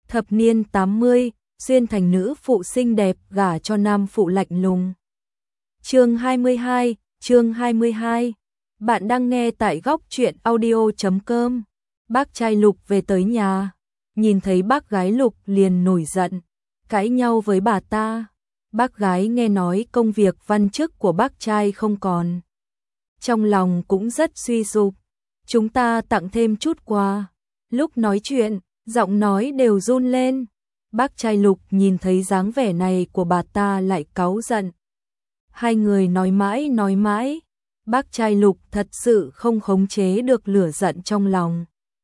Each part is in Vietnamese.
Thập niên 80, xuyên thành nữ phụ xinh đẹp gả cho nam phụ lạnh lùng. Chương 22. Bạn đang nghe tại góc truyện audio.com. Bác trai Lục về tới nhà, nhìn thấy bác gái Lục liền nổi giận, cãi nhau với bà ta. Bác gái nghe nói công việc văn chức của bác trai không còn, trong lòng cũng rất suy sụp. Chúng ta tặng thêm chút quà. Lúc nói chuyện, giọng nói đều run lên. Bác trai Lục nhìn thấy dáng vẻ này của bà ta lại cáu giận. Hai người nói mãi, bác trai Lục thật sự không khống chế được lửa giận trong lòng.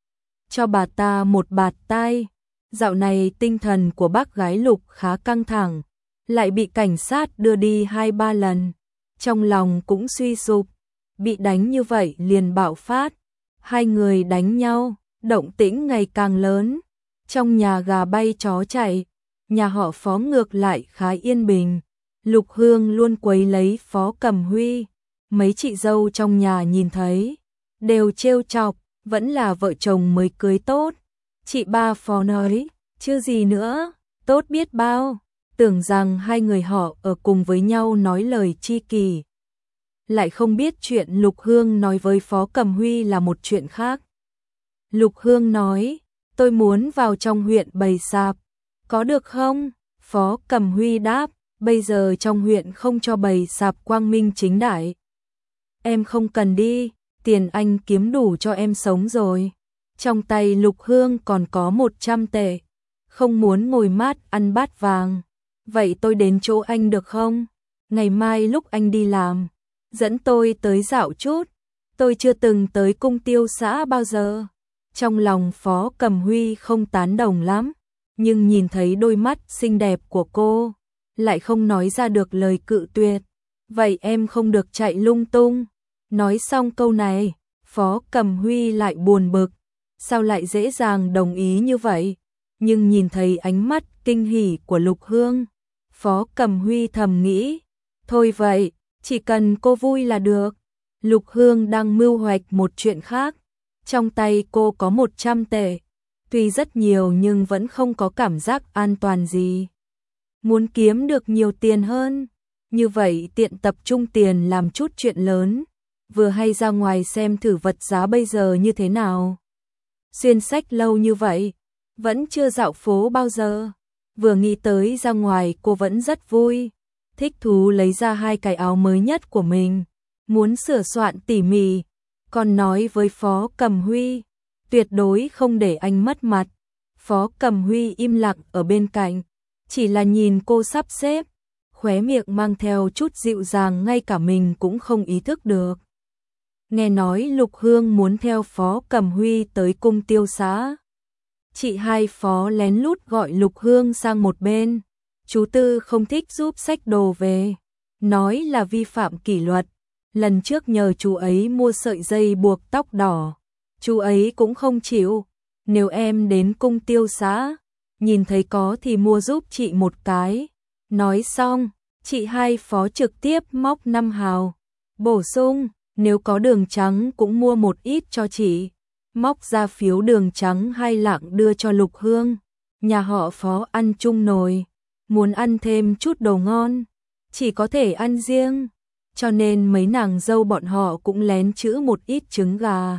Cho bà ta một bạt tai. Dạo này tinh thần của bác gái Lục khá căng thẳng, lại bị cảnh sát đưa đi 2-3 lần. Trong lòng cũng suy sụp, bị đánh như vậy liền bạo phát. Hai người đánh nhau, động tĩnh ngày càng lớn. Trong nhà gà bay chó chạy, nhà họ Phó ngược lại khá yên bình. Lục Hương luôn quấy lấy Phó Cẩm Huy. Mấy chị dâu trong nhà nhìn thấy, đều trêu chọc, vẫn là vợ chồng mới cưới tốt. Chị ba Phó nói, chưa gì nữa, tốt biết bao. Tưởng rằng hai người họ ở cùng với nhau nói lời chi kỷ. Lại không biết chuyện Lục Hương nói với Phó Cẩm Huy là một chuyện khác. Lục Hương nói, tôi muốn vào trong huyện bày sạp, có được không? Phó Cẩm Huy đáp, bây giờ trong huyện không cho bày sạp quang minh chính đại. Em không cần đi, tiền anh kiếm đủ cho em sống rồi. Trong tay Lục Hương còn có 100 tệ, không muốn ngồi mát ăn bát vàng. Vậy tôi đến chỗ anh được không? Ngày mai lúc anh đi làm, dẫn tôi tới dạo chút. Tôi chưa từng tới cung tiêu xã bao giờ. Trong lòng Phó Cẩm Huy không tán đồng lắm, nhưng nhìn thấy đôi mắt xinh đẹp của cô, lại không nói ra được lời cự tuyệt. Vậy em không được chạy lung tung. Nói xong câu này, Phó Cẩm Huy lại buồn bực. Sao lại dễ dàng đồng ý như vậy? Nhưng nhìn thấy ánh mắt kinh hỉ của Lục Hương, Phó Cẩm Huy thầm nghĩ, thôi vậy, chỉ cần cô vui là được. Lục Hương đang mưu hoạch một chuyện khác. Trong tay cô có 100 tệ, tuy rất nhiều nhưng vẫn không có cảm giác an toàn gì. Muốn kiếm được nhiều tiền hơn, như vậy tiện tập trung tiền làm chút chuyện lớn, vừa hay ra ngoài xem thử vật giá bây giờ như thế nào. Xuyên sách lâu như vậy, vẫn chưa dạo phố bao giờ. Vừa nghĩ tới ra ngoài cô vẫn rất vui, thích thú lấy ra 2 cái áo mới nhất của mình, muốn sửa soạn tỉ mỉ. Còn nói với Phó Cẩm Huy, tuyệt đối không để anh mất mặt. Phó Cẩm Huy im lặng ở bên cạnh, chỉ là nhìn cô sắp xếp, khóe miệng mang theo chút dịu dàng ngay cả mình cũng không ý thức được. Nghe nói Lục Hương muốn theo Phó Cẩm Huy tới cung tiêu xã. Chị hai Phó lén lút gọi Lục Hương sang một bên. Chú Tư không thích giúp xách đồ về, nói là vi phạm kỷ luật. Lần trước nhờ chú ấy mua sợi dây buộc tóc đỏ, chú ấy cũng không chịu. Nếu em đến cung tiêu xã, nhìn thấy có thì mua giúp chị một cái. Nói xong, chị hai Phó trực tiếp móc 5 hào. Bổ sung, nếu có đường trắng cũng mua một ít cho chị. Móc ra phiếu đường trắng 2 lạng đưa cho Lục Hương. Nhà họ Phó ăn chung nồi, muốn ăn thêm chút đồ ngon, chỉ có thể ăn riêng. Cho nên mấy nàng dâu bọn họ cũng lén trữ một ít trứng gà.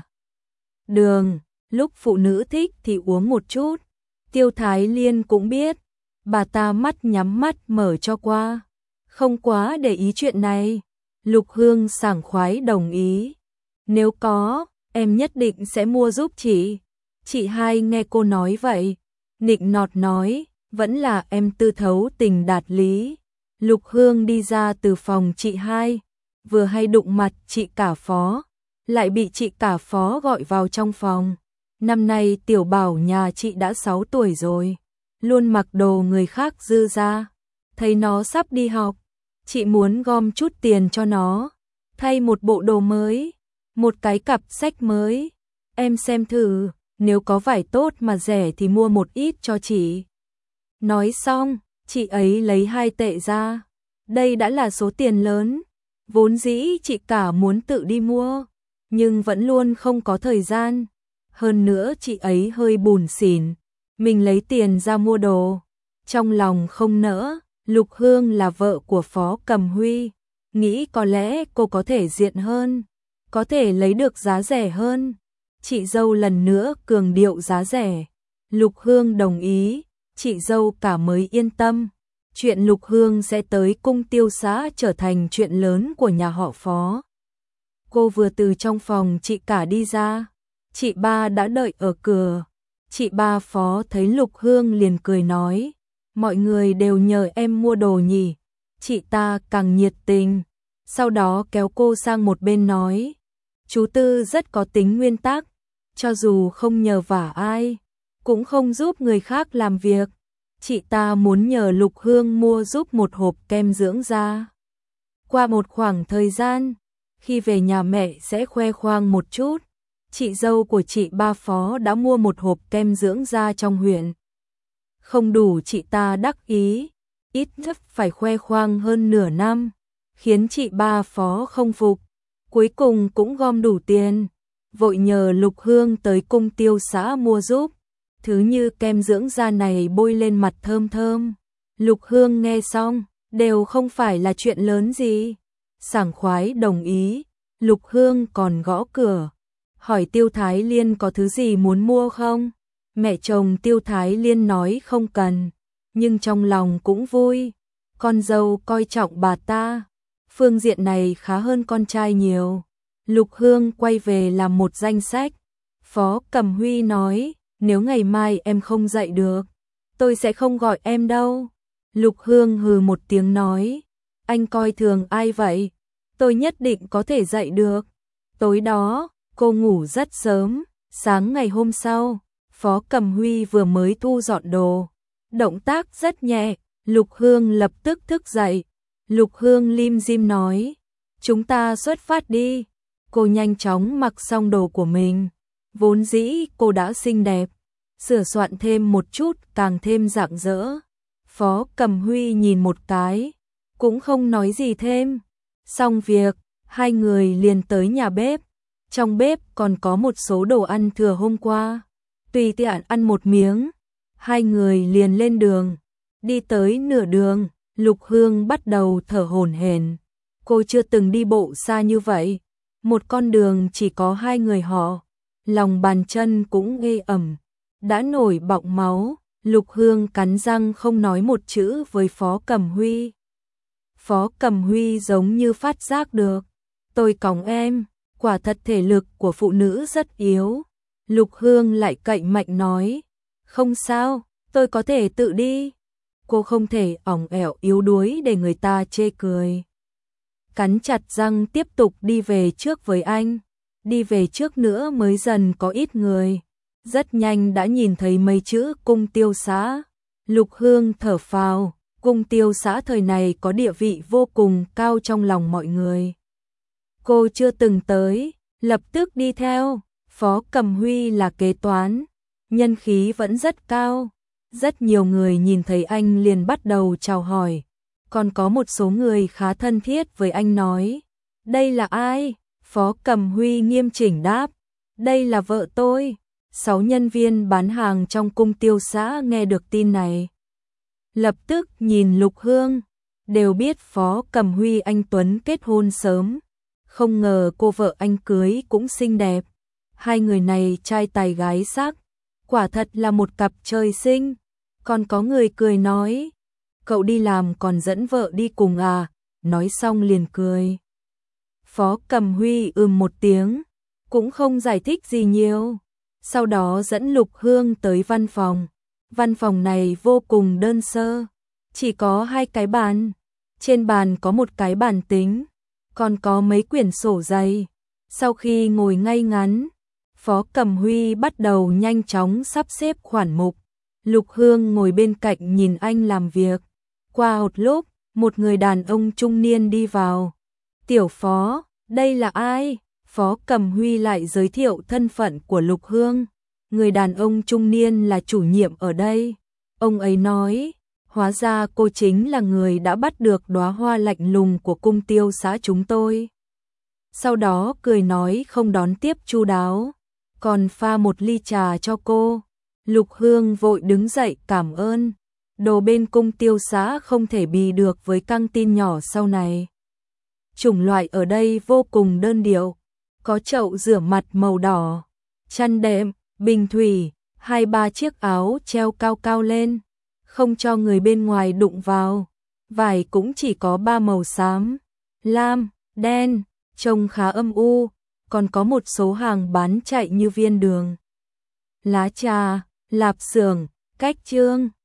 Đường, lúc phụ nữ thích thì uống một chút. Tiêu Thái Liên cũng biết, bà ta mắt nhắm mắt mở cho qua, không quá để ý chuyện này. Lục Hương sảng khoái đồng ý. Nếu có, em nhất định sẽ mua giúp chị. Chị hai nghe cô nói vậy, nịnh nọt nói, vẫn là em tư thấu tình đạt lý. Lục Hương đi ra từ phòng chị hai, vừa hay đụng mặt chị cả Phó, lại bị chị cả Phó gọi vào trong phòng. Năm nay tiểu bảo nhà chị đã 6 tuổi rồi, luôn mặc đồ người khác dư ra. Thấy nó sắp đi học, chị muốn gom chút tiền cho nó, thay một bộ đồ mới, một cái cặp sách mới. Em xem thử, nếu có vải tốt mà rẻ thì mua một ít cho chị. Nói xong, chị ấy lấy 2 tệ ra. Đây đã là số tiền lớn. Vốn dĩ chị cả muốn tự đi mua, nhưng vẫn luôn không có thời gian. Hơn nữa chị ấy hơi bủn xỉn, mình lấy tiền ra mua đồ. Trong lòng không nỡ, Lục Hương là vợ của Phó Cầm Huy, nghĩ có lẽ cô có thể diện hơn, có thể lấy được giá rẻ hơn. Chị dâu lần nữa cường điệu giá rẻ. Lục Hương đồng ý, chị dâu cả mới yên tâm. Chuyện Lục Hương sẽ tới cung tiêu xã trở thành chuyện lớn của nhà họ Phó. Cô vừa từ trong phòng chị cả đi ra, chị ba đã đợi ở cửa. Chị ba Phó thấy Lục Hương liền cười nói, mọi người đều nhờ em mua đồ nhỉ. Chị ta càng nhiệt tình, sau đó kéo cô sang một bên nói, chú Tư rất có tính nguyên tắc, cho dù không nhờ vả ai, cũng không giúp người khác làm việc. Chị ta muốn nhờ Lục Hương mua giúp một hộp kem dưỡng da. Qua một khoảng thời gian, khi về nhà mẹ sẽ khoe khoang một chút. Chị dâu của chị ba Phó đã mua một hộp kem dưỡng da trong huyện. Không đủ chị ta đắc ý, ít nhất phải khoe khoang hơn nửa năm, khiến chị ba Phó không phục. Cuối cùng cũng gom đủ tiền, vội nhờ Lục Hương tới cung tiêu xã mua giúp. Thứ như kem dưỡng da này bôi lên mặt thơm thơm. Lục Hương nghe xong, đều không phải là chuyện lớn gì. Sảng khoái đồng ý, Lục Hương còn gõ cửa, hỏi Tiêu Thái Liên có thứ gì muốn mua không? Mẹ chồng Tiêu Thái Liên nói không cần, nhưng trong lòng cũng vui. Con dâu coi trọng bà ta, phương diện này khá hơn con trai nhiều. Lục Hương quay về làm một danh sách. Phó Cầm Huy nói, nếu ngày mai em không dậy được, tôi sẽ không gọi em đâu. Lục Hương hừ một tiếng nói, anh coi thường ai vậy? Tôi nhất định có thể dậy được. Tối đó, cô ngủ rất sớm, sáng ngày hôm sau, Phó Cầm Huy vừa mới thu dọn đồ. Động tác rất nhẹ, Lục Hương lập tức thức dậy. Lục Hương lim dim nói, chúng ta xuất phát đi. Cô nhanh chóng mặc xong đồ của mình. Vốn dĩ cô đã xinh đẹp, sửa soạn thêm một chút càng thêm rạng rỡ. Phó Cầm Huy nhìn một cái, cũng không nói gì thêm. Xong việc, hai người liền tới nhà bếp. Trong bếp còn có một số đồ ăn thừa hôm qua. Tùy tiện ăn một miếng, hai người liền lên đường. Đi tới nửa đường, Lục Hương bắt đầu thở hổn hển. Cô chưa từng đi bộ xa như vậy. Một con đường chỉ có hai người họ, lòng bàn chân cũng ê ẩm, đã nổi bọng máu. Lục Hương cắn răng không nói một chữ với Phó Cầm Huy. Phó Cầm Huy giống như phát giác được, tôi cõng em, quả thật thể lực của phụ nữ rất yếu. Lục Hương lại cậy mạnh nói, không sao, tôi có thể tự đi. Cô không thể ỏng ẻo yếu đuối để người ta chê cười. Cắn chặt răng tiếp tục đi về trước với anh. Đi về trước nữa mới dần có ít người. Rất nhanh đã nhìn thấy mấy chữ cung tiêu xã. Lục Hương thở phào, cung tiêu xã thời này có địa vị vô cùng cao trong lòng mọi người. Cô chưa từng tới, lập tức đi theo. Phó Cầm Huy là kế toán, nhân khí vẫn rất cao. Rất nhiều người nhìn thấy anh liền bắt đầu chào hỏi. Còn có một số người khá thân thiết với anh nói, đây là ai? Phó Cầm Huy nghiêm chỉnh đáp, đây là vợ tôi. 6 nhân viên bán hàng trong cung tiêu xã nghe được tin này, lập tức nhìn Lục Hương, đều biết Phó Cầm Huy anh tuấn kết hôn sớm. Không ngờ cô vợ anh cưới cũng xinh đẹp. Hai người này trai tài gái sắc, quả thật là một cặp trời sinh. Còn có người cười nói, cậu đi làm còn dẫn vợ đi cùng à? Nói xong liền cười. Phó Cầm Huy một tiếng, cũng không giải thích gì nhiều. Sau đó dẫn Lục Hương tới văn phòng. Văn phòng này vô cùng đơn sơ, chỉ có 2 cái bàn. Trên bàn có một cái bàn tính, còn có mấy quyển sổ dày. Sau khi ngồi ngay ngắn, Phó Cầm Huy bắt đầu nhanh chóng sắp xếp khoản mục. Lục Hương ngồi bên cạnh nhìn anh làm việc. Qua một lúc, một người đàn ông trung niên đi vào. Tiểu Phó, đây là ai? Phó Cầm Huy lại giới thiệu thân phận của Lục Hương. Người đàn ông trung niên là chủ nhiệm ở đây. Ông ấy nói, hóa ra cô chính là người đã bắt được đóa hoa lạnh lùng của cung tiêu xã chúng tôi. Sau đó cười nói không đón tiếp chu đáo, còn pha một ly trà cho cô. Lục Hương vội đứng dậy cảm ơn. Đồ bên cung tiêu xã không thể bì được với căng tin nhỏ sau này. Chủng loại ở đây vô cùng đơn điệu, có chậu rửa mặt màu đỏ, chăn đệm, bình thủy, 2-3 chiếc áo treo cao cao lên, không cho người bên ngoài đụng vào. Vải cũng chỉ có 3 màu xám, lam, đen, trông khá âm u, còn có một số hàng bán chạy như viên đường, lá trà, lạp xưởng, cách trương.